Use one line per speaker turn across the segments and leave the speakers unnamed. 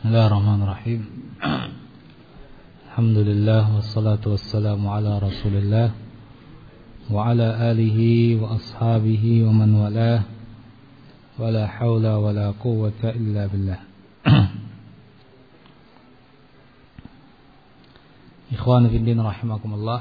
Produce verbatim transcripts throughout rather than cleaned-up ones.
Bismillahirrahmanirrahim. Alhamdulillah wassalatu wassalamu ala Rasulillah wa ala alihi wa ashabihi wa man walah. Wala haula wala quwwata illa billah. Ikhwan fillah rahimakumullah.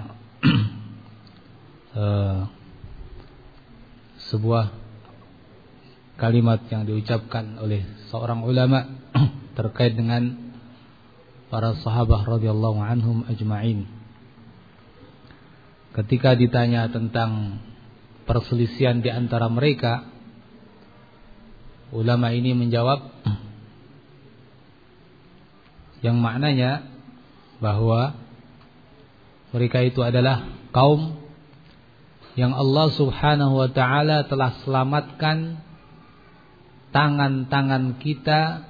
uh, Sebuah kalimat yang diucapkan oleh seorang ulama terkait dengan para sahabat radhiyallahu anhum ajma'in. Ketika ditanya tentang perselisihan di antara mereka, ulama ini menjawab yang maknanya bahwa mereka itu adalah kaum yang Allah subhanahu wa ta'ala telah selamatkan tangan-tangan kita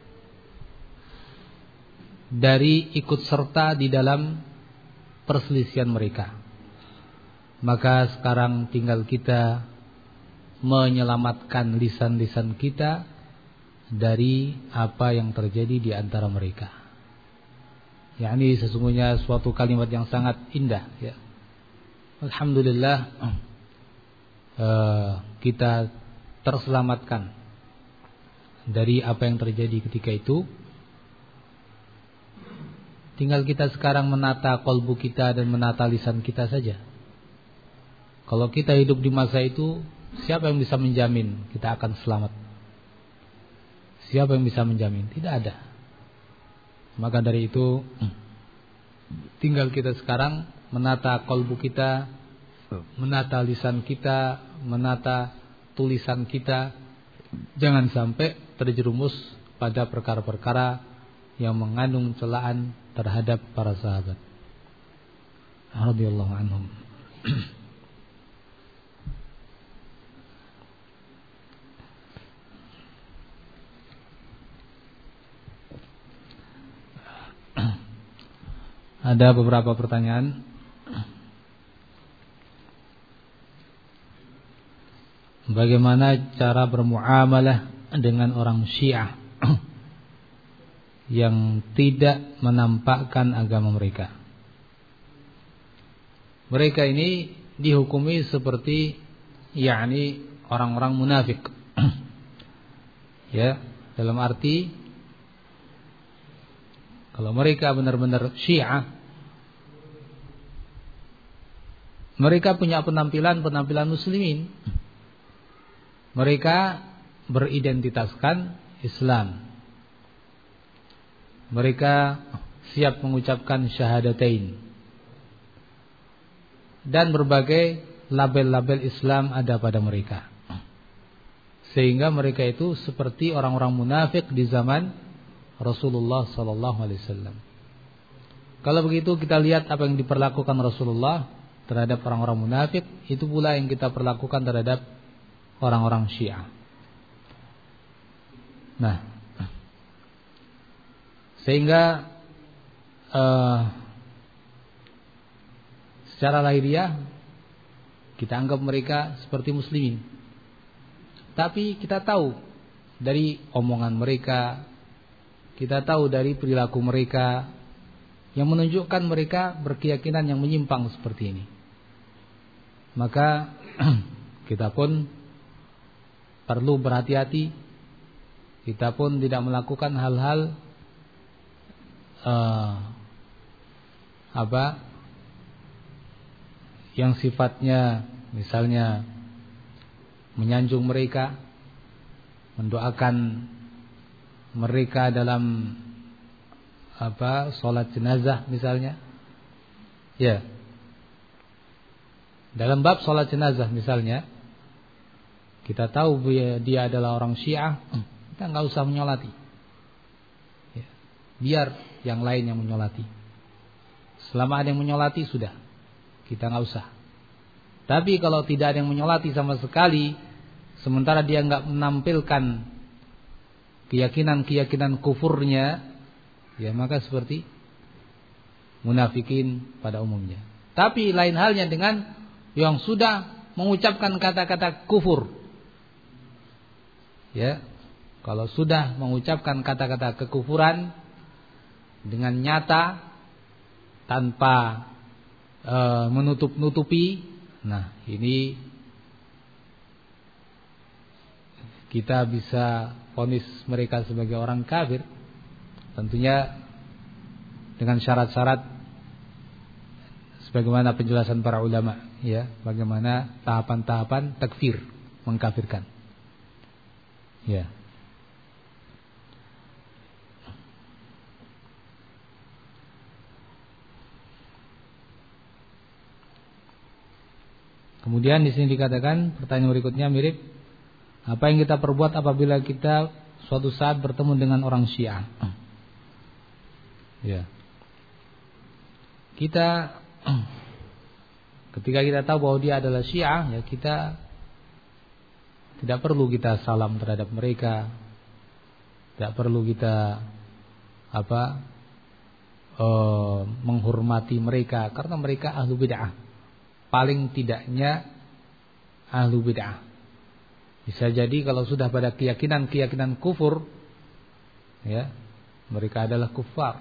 dari ikut serta di dalam perselisihan mereka. Maka sekarang tinggal kita menyelamatkan lisan-lisan kita dari apa yang terjadi di antara mereka. Ya, ini sesungguhnya suatu kalimat yang sangat indah, ya. Alhamdulillah uh, kita terselamatkan dari apa yang terjadi ketika itu. Tinggal kita sekarang menata kolbu kita dan menata lisan kita saja. Kalau kita hidup di masa itu, siapa yang bisa menjamin kita akan selamat? Siapa yang bisa menjamin? Tidak ada. Maka dari itu, tinggal kita sekarang menata kolbu kita, menata lisan kita, menata tulisan kita. Jangan sampai terjerumus pada perkara-perkara yang mengandung celaan terhadap para sahabat radhiyallahu anhum. Ada beberapa pertanyaan. Bagaimana cara bermuamalah dengan orang Syiah yang tidak menampakkan agama mereka? Mereka ini dihukumi seperti yakni orang-orang munafik. Ya, dalam arti kalau mereka benar-benar Syiah, mereka punya penampilan-penampilan muslimin. Mereka beridentitaskan Islam. Mereka siap mengucapkan syahadatain. Dan berbagai label-label Islam ada pada mereka. Sehingga mereka itu seperti orang-orang munafik di zaman Rasulullah sallallahu alaihi wasallam. Kalau begitu kita lihat apa yang diperlakukan Rasulullah terhadap orang-orang munafik, itu pula yang kita perlakukan terhadap orang-orang Syiah. Nah, sehingga uh, secara lahiriah kita anggap mereka seperti muslimin. Tapi kita tahu dari omongan mereka, kita tahu dari perilaku mereka yang menunjukkan mereka berkeyakinan yang menyimpang seperti ini. Maka kita pun perlu berhati-hati. Kita pun tidak melakukan hal-hal uh, apa yang sifatnya misalnya menyanjung mereka, mendoakan mereka dalam apa salat jenazah misalnya. Ya. Dalam bab salat jenazah misalnya, kita tahu dia adalah orang Syiah, kita nggak usah menyolati. Ya. Biar yang lain yang menyolati. Selama ada yang menyolati sudah, kita nggak usah. Tapi kalau tidak ada yang menyolati sama sekali, sementara dia nggak menampilkan keyakinan-keyakinan kufurnya, ya maka seperti munafikin pada umumnya. Tapi lain halnya dengan yang sudah mengucapkan kata-kata kufur. Ya. Kalau sudah mengucapkan kata-kata kekufuran dengan nyata tanpa e, menutup-nutupi, nah ini kita bisa vonis mereka sebagai orang kafir. Tentunya dengan syarat-syarat sebagaimana penjelasan para ulama, ya, bagaimana tahapan-tahapan takfir, mengkafirkan. Ya. Kemudian di sini dikatakan, pertanyaan berikutnya mirip, apa yang kita perbuat apabila kita suatu saat bertemu dengan orang Syiah? Ya. Kita ketika kita tahu bahwa dia adalah Syiah, ya kita tidak perlu kita salam terhadap mereka. Tidak perlu kita apa? Uh, menghormati mereka karena mereka ahlu bid'ah. Paling tidaknya ahlu bid'ah. Bisa jadi kalau sudah pada keyakinan-keyakinan kufur, ya, mereka adalah kufar.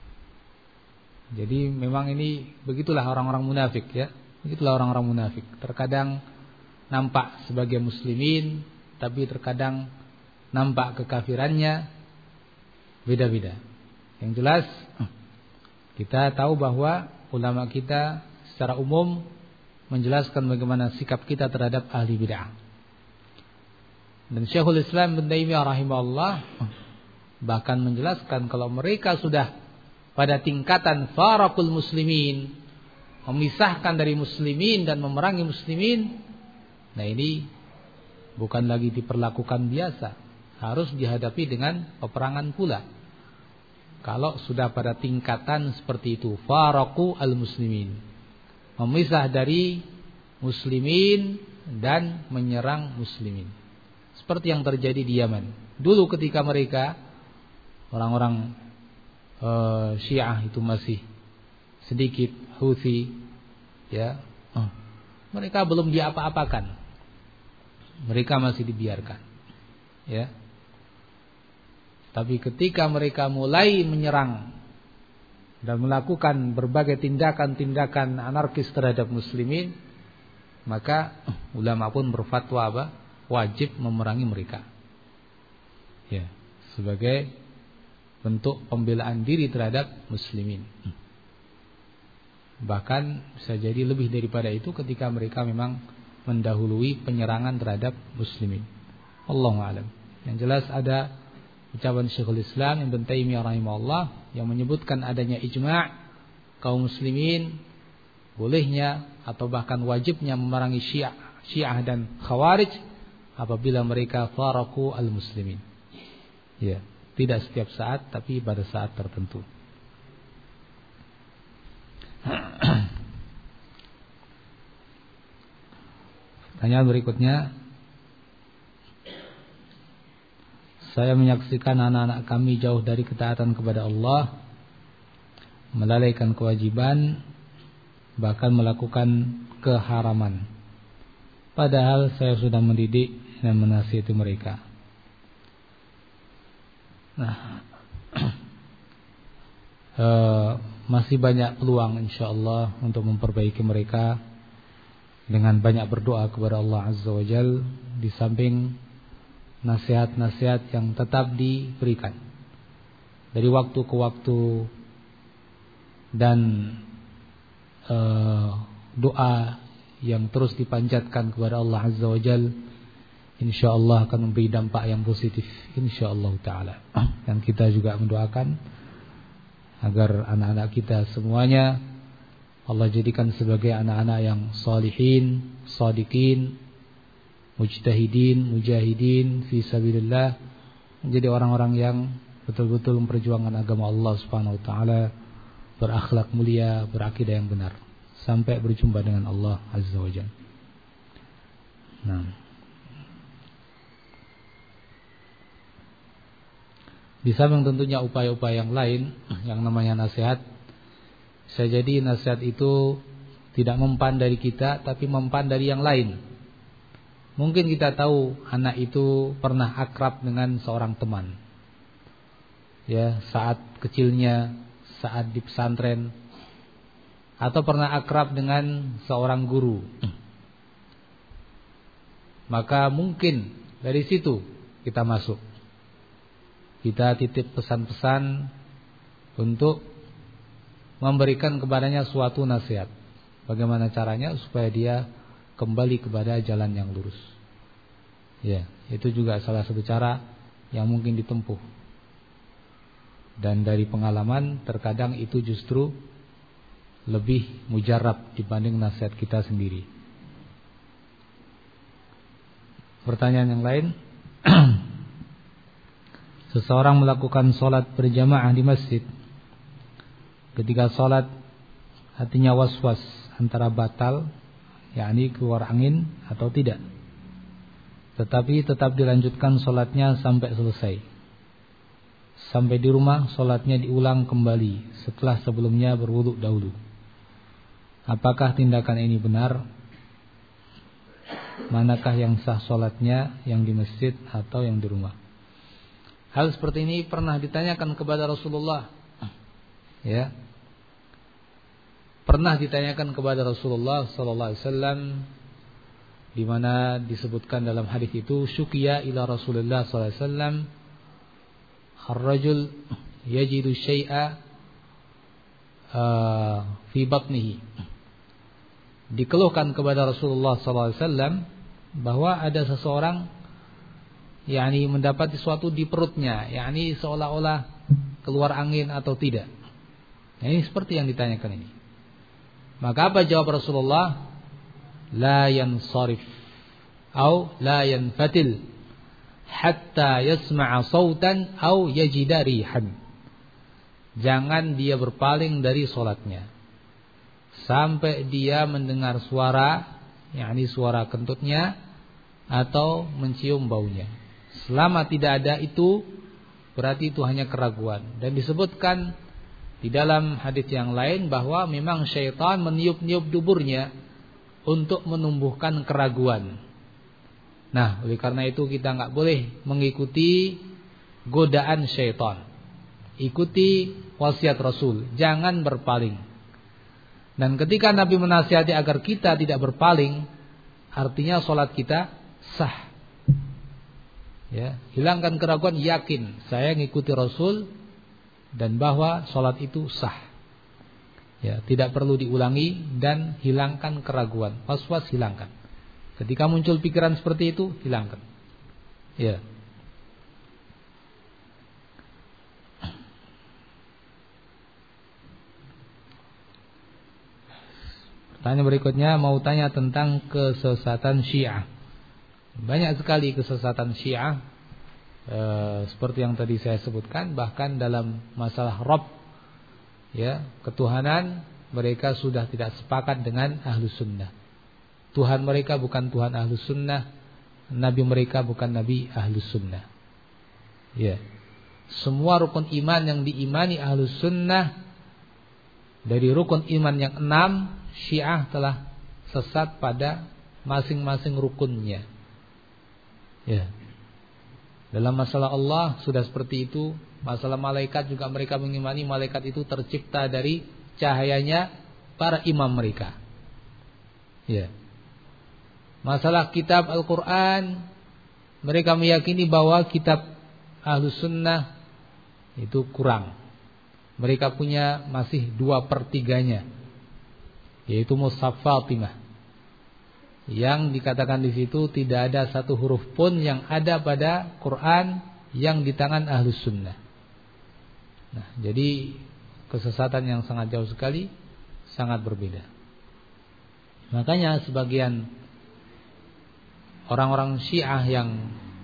Jadi memang ini begitulah orang-orang munafik, ya. Begitulah orang-orang munafik. Terkadang nampak sebagai muslimin, tapi terkadang nampak kekafirannya beda-beda. Yang jelas kita tahu bahwa ulama kita secara umum menjelaskan bagaimana sikap kita terhadap ahli bid'ah. Dan Syekhul Islam Ibnu Taimiyah rahimahullah bahkan menjelaskan kalau mereka sudah pada tingkatan faraqul muslimin, memisahkan dari muslimin dan memerangi muslimin, nah ini bukan lagi diperlakukan biasa, harus dihadapi dengan peperangan pula. Kalau sudah pada tingkatan seperti itu, faraqu al muslimin, memisah dari muslimin dan menyerang muslimin. Seperti yang terjadi di Yaman. Dulu ketika mereka orang-orang Uh, Syiah itu masih sedikit, Houthi, ya, uh, mereka belum diapa-apakan, mereka masih dibiarkan, ya. Tapi ketika mereka mulai menyerang dan melakukan berbagai tindakan-tindakan anarkis terhadap muslimin, maka uh, ulama pun berfatwa apa? Wajib memerangi mereka, ya, sebagai bentuk pembelaan diri terhadap muslimin. Bahkan bisa jadi lebih daripada itu ketika mereka memang mendahului penyerangan terhadap muslimin. Allahu a'lam. Yang jelas ada ucapan Syekhul Islam Ibnu Taimiyah rahimahullah yang menyebutkan adanya ijma' kaum muslimin bolehnya atau bahkan wajibnya memerangi Syiah, Syiah dan Khawarij apabila mereka faraqu al-muslimin. Ya. Tidak setiap saat, tapi pada saat tertentu. Pertanyaan berikutnya, saya menyaksikan anak-anak kami jauh dari ketaatan kepada Allah, melalaikan kewajiban, bahkan melakukan keharaman. Padahal saya sudah mendidik dan menasihati mereka. Nah, e, masih banyak peluang insyaallah untuk memperbaiki mereka dengan banyak berdoa kepada Allah Azza wa Jalla, di samping nasihat-nasihat yang tetap diberikan dari waktu ke waktu, dan e, doa yang terus dipanjatkan kepada Allah Azza wa Jalla, insyaallah akan memberi dampak yang positif insyaallah taala. Dan kita juga mendoakan agar anak-anak kita semuanya Allah jadikan sebagai anak-anak yang salihin, shadiqin, mujtahidin, mujahidin fi sabilillah, menjadi orang-orang yang betul-betul memperjuangkan agama Allah Subhanahu wa taala, berakhlak mulia, berakidah yang benar sampai berjumpa dengan Allah Azza wa Jalla. Nah, di samping tentunya upaya-upaya yang lain, yang namanya nasihat, bisa jadi nasihat itu tidak mempan dari kita, tapi mempan dari yang lain. Mungkin kita tahu anak itu pernah akrab dengan seorang teman. Ya, saat kecilnya, saat di pesantren, atau pernah akrab dengan seorang guru. Maka mungkin dari situ kita masuk. Kita titip pesan-pesan untuk memberikan kepadanya suatu nasihat. Bagaimana caranya supaya dia kembali kepada jalan yang lurus. Ya, itu juga salah satu cara yang mungkin ditempuh. Dan dari pengalaman terkadang itu justru lebih mujarab dibanding nasihat kita sendiri. Pertanyaan yang lain. Seseorang melakukan sholat berjamaah di masjid. Ketika sholat hatinya was-was antara batal, yakni keluar angin atau tidak. Tetapi tetap dilanjutkan sholatnya sampai selesai. Sampai di rumah sholatnya diulang kembali setelah sebelumnya berwudu dahulu. Apakah tindakan ini benar? Manakah yang sah sholatnya, yang di masjid atau yang di rumah? Hal seperti ini pernah ditanyakan kepada Rasulullah. Ya, pernah ditanyakan kepada Rasulullah sallallahu alaihi wasallam, di mana disebutkan dalam hadis itu, syukiya ila Rasulullah sallallahu alaihi wasallam ar-rajul yajidu syai'a uh, fi batnihi. Dikeluhkan kepada Rasulullah sallallahu alaihi wasallam bahwa ada seseorang yakni mendapat sesuatu di perutnya, yakni seolah-olah keluar angin atau tidak. Nah, ini seperti yang ditanyakan ini. Maka apa jawab Rasulullah? La yansarif atau la yanfatil hatta yasma'a sautan atau yajida rihan. Jangan dia berpaling dari solatnya sampai dia mendengar suara, yakni suara kentutnya atau mencium baunya. Selama tidak ada itu, berarti itu hanya keraguan. Dan disebutkan di dalam hadis yang lain bahwa memang syaitan meniup-niup duburnya untuk menumbuhkan keraguan. Nah, oleh karena itu kita nggak boleh mengikuti godaan syaitan. Ikuti wasiat Rasul, jangan berpaling. Dan ketika Nabi menasihati agar kita tidak berpaling, artinya sholat kita sah. Ya, hilangkan keraguan, yakin saya ngikuti Rasul dan bahwa sholat itu sah. Ya, tidak perlu diulangi dan hilangkan keraguan, was-was hilangkan. Ketika muncul pikiran seperti itu, hilangkan. Ya. Pertanyaan berikutnya mau tanya tentang kesesatan Syiah. Banyak sekali kesesatan Syiah e, seperti yang tadi saya sebutkan, bahkan dalam masalah Rabb, ya, ketuhanan mereka sudah tidak sepakat dengan Ahlus Sunnah. Tuhan mereka bukan Tuhan Ahlus Sunnah, Nabi mereka bukan Nabi Ahlus Sunnah. Ya. Semua rukun iman yang diimani Ahlus Sunnah, dari rukun iman yang enam, Syiah telah sesat pada masing-masing rukunnya. Ya. Dalam masalah Allah sudah seperti itu. Masalah malaikat juga mereka mengimani malaikat itu tercipta dari cahayanya para imam mereka. Ya. Masalah kitab Al-Quran, mereka meyakini bahwa kitab Ahlus Sunnah itu kurang. Mereka punya masih dua per tiganya, yaitu Mushaf Fatimah. Yang dikatakan di situ tidak ada satu huruf pun yang ada pada Quran yang di tangan Ahlus Sunnah. Nah, jadi kesesatan yang sangat jauh sekali, sangat berbeda. Makanya sebagian orang-orang Syiah yang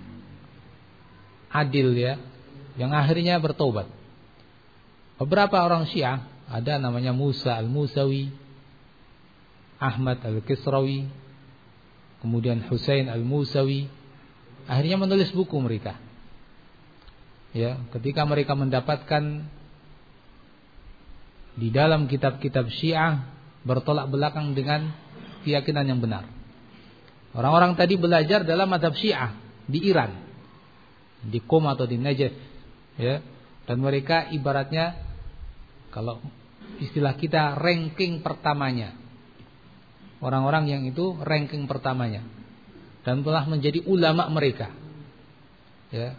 adil, ya, yang akhirnya bertobat. Beberapa orang Syiah, ada namanya Musa al-Musawi, Ahmad al-Kisrawi, kemudian Husain al-Musawi, akhirnya menulis buku mereka. Ya, ketika mereka mendapatkan di dalam kitab-kitab Syiah bertolak belakang dengan keyakinan yang benar. Orang-orang tadi belajar dalam mazhab Syiah di Iran, di Qom atau di Najaf, ya. Dan mereka ibaratnya kalau istilah kita ranking pertamanya. Orang-orang yang itu ranking pertamanya dan telah menjadi ulama mereka. Ya.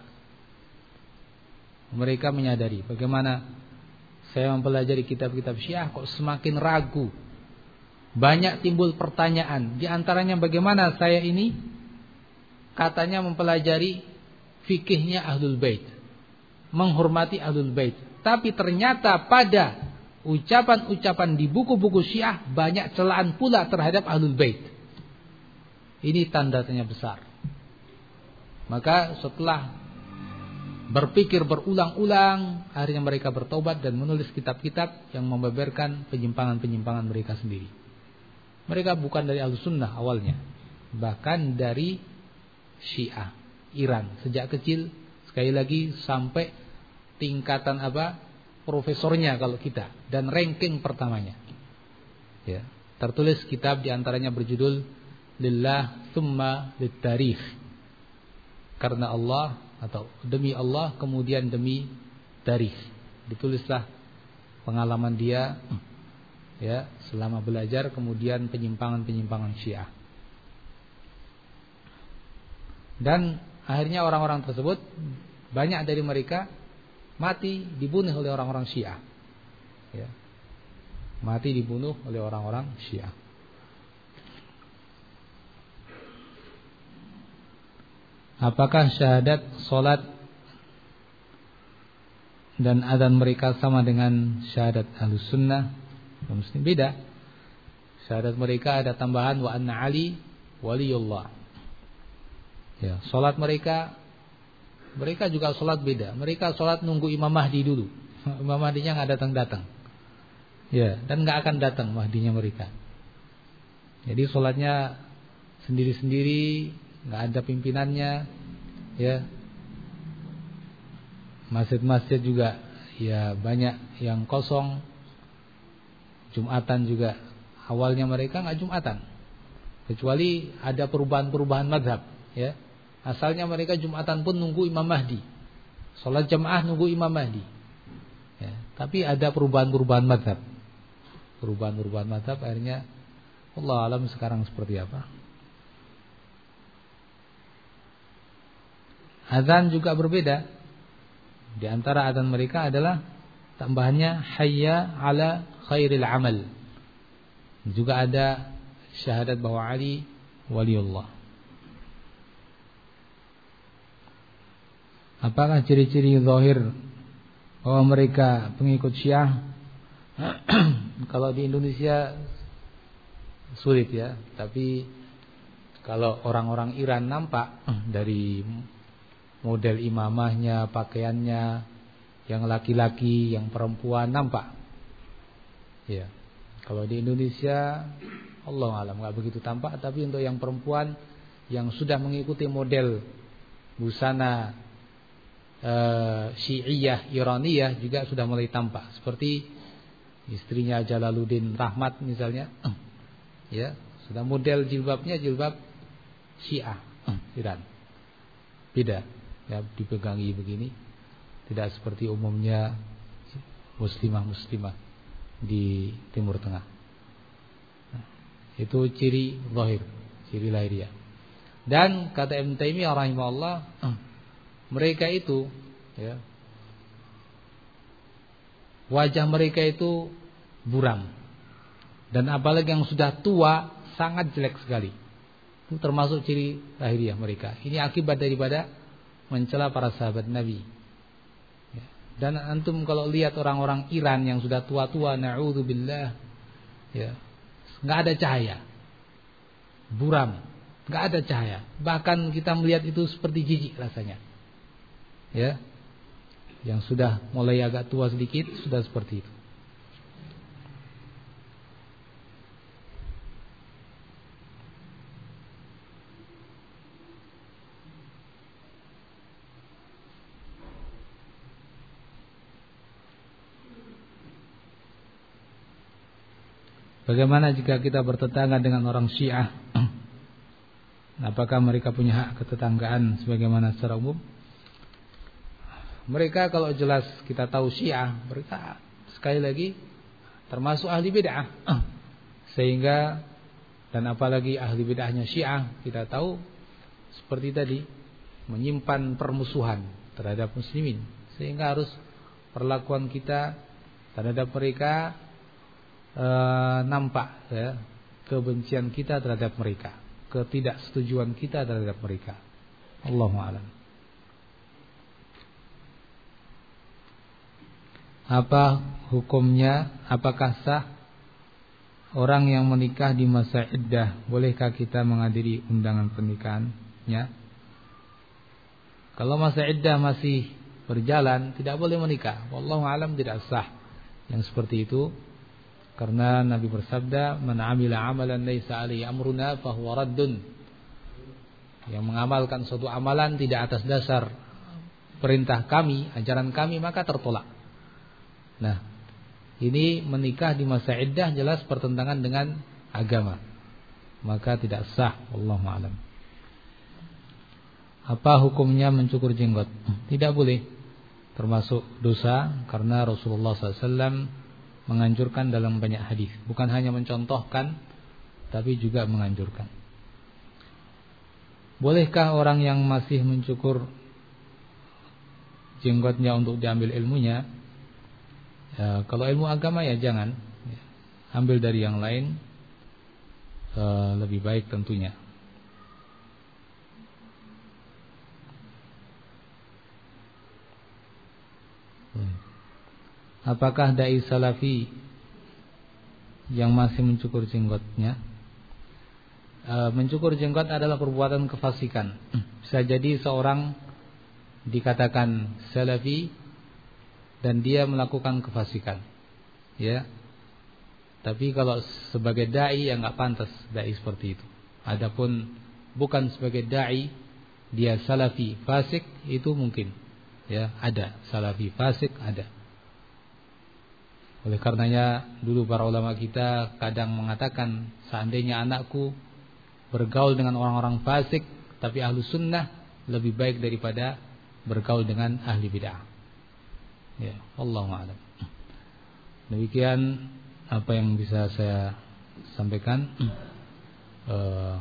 Mereka menyadari bagaimana saya mempelajari kitab-kitab Syiah kok semakin ragu. Banyak timbul pertanyaan. Di antaranya bagaimana saya ini katanya mempelajari fikihnya Ahlul Bait, menghormati Ahlul Bait, tapi ternyata pada ucapan-ucapan di buku-buku Syiah banyak celaan pula terhadap Ahlul Bait. Ini tanda tanya besar. Maka setelah berpikir berulang-ulang, akhirnya mereka bertobat dan menulis kitab-kitab yang membeberkan penyimpangan-penyimpangan mereka sendiri. Mereka bukan dari Ahlussunnah awalnya, bahkan dari Syiah Iran sejak kecil, sekali lagi sampai tingkatan apa profesornya kalau kita, dan ranking pertamanya. Ya, tertulis kitab diantaranya berjudul Lillah Tsumma Littarikh, karena Allah atau demi Allah kemudian demi tarikh. Ditulislah pengalaman dia ya selama belajar, kemudian penyimpangan-penyimpangan Syiah. Dan akhirnya orang-orang tersebut banyak dari mereka mati dibunuh oleh orang-orang Syiah. Ya. Mati dibunuh oleh orang-orang Syiah. Apakah syahadat, solat dan adzan mereka sama dengan syahadat Ahlussunnah? Mesti beda. Syahadat mereka ada tambahan wa anna Ali waliyullah. Ya, solat mereka mereka juga solat beda. Mereka solat nunggu Imam Mahdi dulu. Imam Mahdinya nggak datang-datang. Ya, dan nggak akan datang Mahdinya mereka. Jadi solatnya sendiri-sendiri, nggak ada pimpinannya, ya. Masjid-masjid juga ya banyak yang kosong. Jumatan juga awalnya mereka nggak Jumatan, kecuali ada perubahan-perubahan mazhab, ya. Asalnya mereka Jumatan pun nunggu Imam Mahdi, sholat jamaah nunggu Imam Mahdi, ya. Tapi ada perubahan-perubahan mazhab, perubahan-perubahan mazhab akhirnya Allah alam sekarang seperti apa. Azan juga berbeda. Di antara azan mereka adalah tambahannya hayya ala khairil amal. Juga ada syahadat bahwa Ali waliullah. Apakah ciri-ciri zahir bahwa mereka pengikut Syiah? Kalau di Indonesia sulit ya, tapi kalau orang-orang Iran nampak dari model imamahnya, pakaiannya, yang laki-laki, yang perempuan nampak. Ya. Kalau di Indonesia Allah alam enggak begitu tampak, tapi untuk yang perempuan yang sudah mengikuti model busana uh, Syi'iyah Iraniyah juga sudah mulai tampak, seperti istrinya Jalaluddin Rahmat misalnya. Ya, sudah model jilbabnya jilbab Syiah Iran. Beda. Ya, dipegangi begini, tidak seperti umumnya muslimah-muslimah di Timur Tengah. Nah, itu ciri zahir, ciri lahiriah. Dan kata Ibnu Taimiyah rahimahullah, mereka itu ya, wajah mereka itu buram, dan apalagi yang sudah tua sangat jelek sekali. Itu termasuk ciri lahiriah mereka. Ini akibat daripada mencela para sahabat Nabi. Dan antum kalau lihat orang-orang Iran yang sudah tua-tua, na'udzubillah, ya, nggak ada cahaya, buram, nggak ada cahaya. Bahkan kita melihat itu seperti jijik rasanya. Ya, yang sudah mulai agak tua sedikit sudah seperti itu. Bagaimana jika kita bertetangga dengan orang Syiah? Apakah mereka punya hak ketetanggaan sebagaimana secara umum? Mereka kalau jelas kita tahu Syiah, mereka sekali lagi termasuk ahli bid'ah. Sehingga dan apalagi ahli bid'ahnya Syiah, kita tahu seperti tadi menyimpan permusuhan terhadap muslimin, sehingga harus perlakuan kita terhadap mereka e, nampak ya, kebencian kita terhadap mereka, ketidaksetujuan kita terhadap mereka. Allahu a'lam. Apa hukumnya? Apakah sah orang yang menikah di masa iddah? Bolehkah kita menghadiri undangan pernikahannya? Kalau masa iddah masih berjalan, tidak boleh menikah. Wallahu a'lam, tidak sah yang seperti itu. Karena Nabi bersabda, "Man 'amila 'amalan laisa 'alaihi amruna fahuwa raddun." Yang mengamalkan suatu amalan tidak atas dasar perintah kami, ajaran kami, maka tertolak. Nah, ini menikah di masa iddah jelas bertentangan dengan agama, maka tidak sah. Wallahu a'lam. Apa hukumnya mencukur jenggot? Tidak boleh, termasuk dosa, karena Rasulullah shallallahu alaihi wasallam menganjurkan dalam banyak hadis, bukan hanya mencontohkan, tapi juga menganjurkan. Bolehkah orang yang masih mencukur jenggotnya untuk diambil ilmunya? Ya, kalau ilmu agama ya jangan ya, ambil dari yang lain, e, lebih baik tentunya. Apakah dai salafi yang masih mencukur jenggotnya? E, mencukur jenggot adalah perbuatan kefasikan. Bisa jadi seorang dikatakan salafi dan dia melakukan kefasikan, ya. Tapi kalau sebagai dai ya nggak pantas dai seperti itu. Adapun bukan sebagai dai, dia salafi fasik, itu mungkin, ya, ada salafi fasik, ada. Oleh karenanya dulu para ulama kita kadang mengatakan, seandainya anakku bergaul dengan orang-orang fasik tapi ahlu sunnah, lebih baik daripada bergaul dengan ahli bid'ah. Ya, Allahu a'lam. Demikian apa yang bisa saya sampaikan. Uh,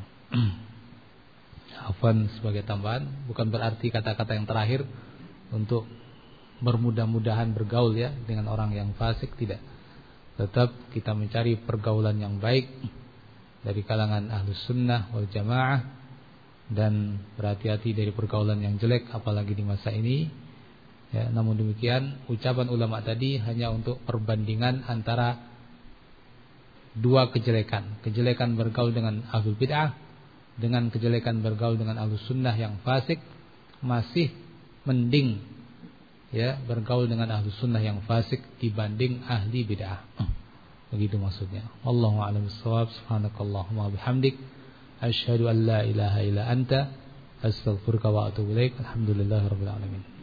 Afwan sebagai tambahan, bukan berarti kata-kata yang terakhir untuk bermudah-mudahan bergaul ya dengan orang yang fasik, tidak. Tetap kita mencari pergaulan yang baik dari kalangan ahlus sunnah wal jamaah, dan berhati-hati dari pergaulan yang jelek apalagi di masa ini. Ya, namun demikian ucapan ulama tadi hanya untuk perbandingan antara dua kejelekan, kejelekan bergaul dengan ahlul bid'ah dengan kejelekan bergaul dengan ahlus sunnah yang fasik. Masih mending ya bergaul dengan ahlus sunnah yang fasik dibanding ahli bid'ah. Begitu maksudnya. Wallahu a'lam bissawab. Subhanakallahumma bihamdik, asyhadu an la ilaha illa anta, astaghfiruka wa atubu ilaik. Alhamdulillahirabbil alamin.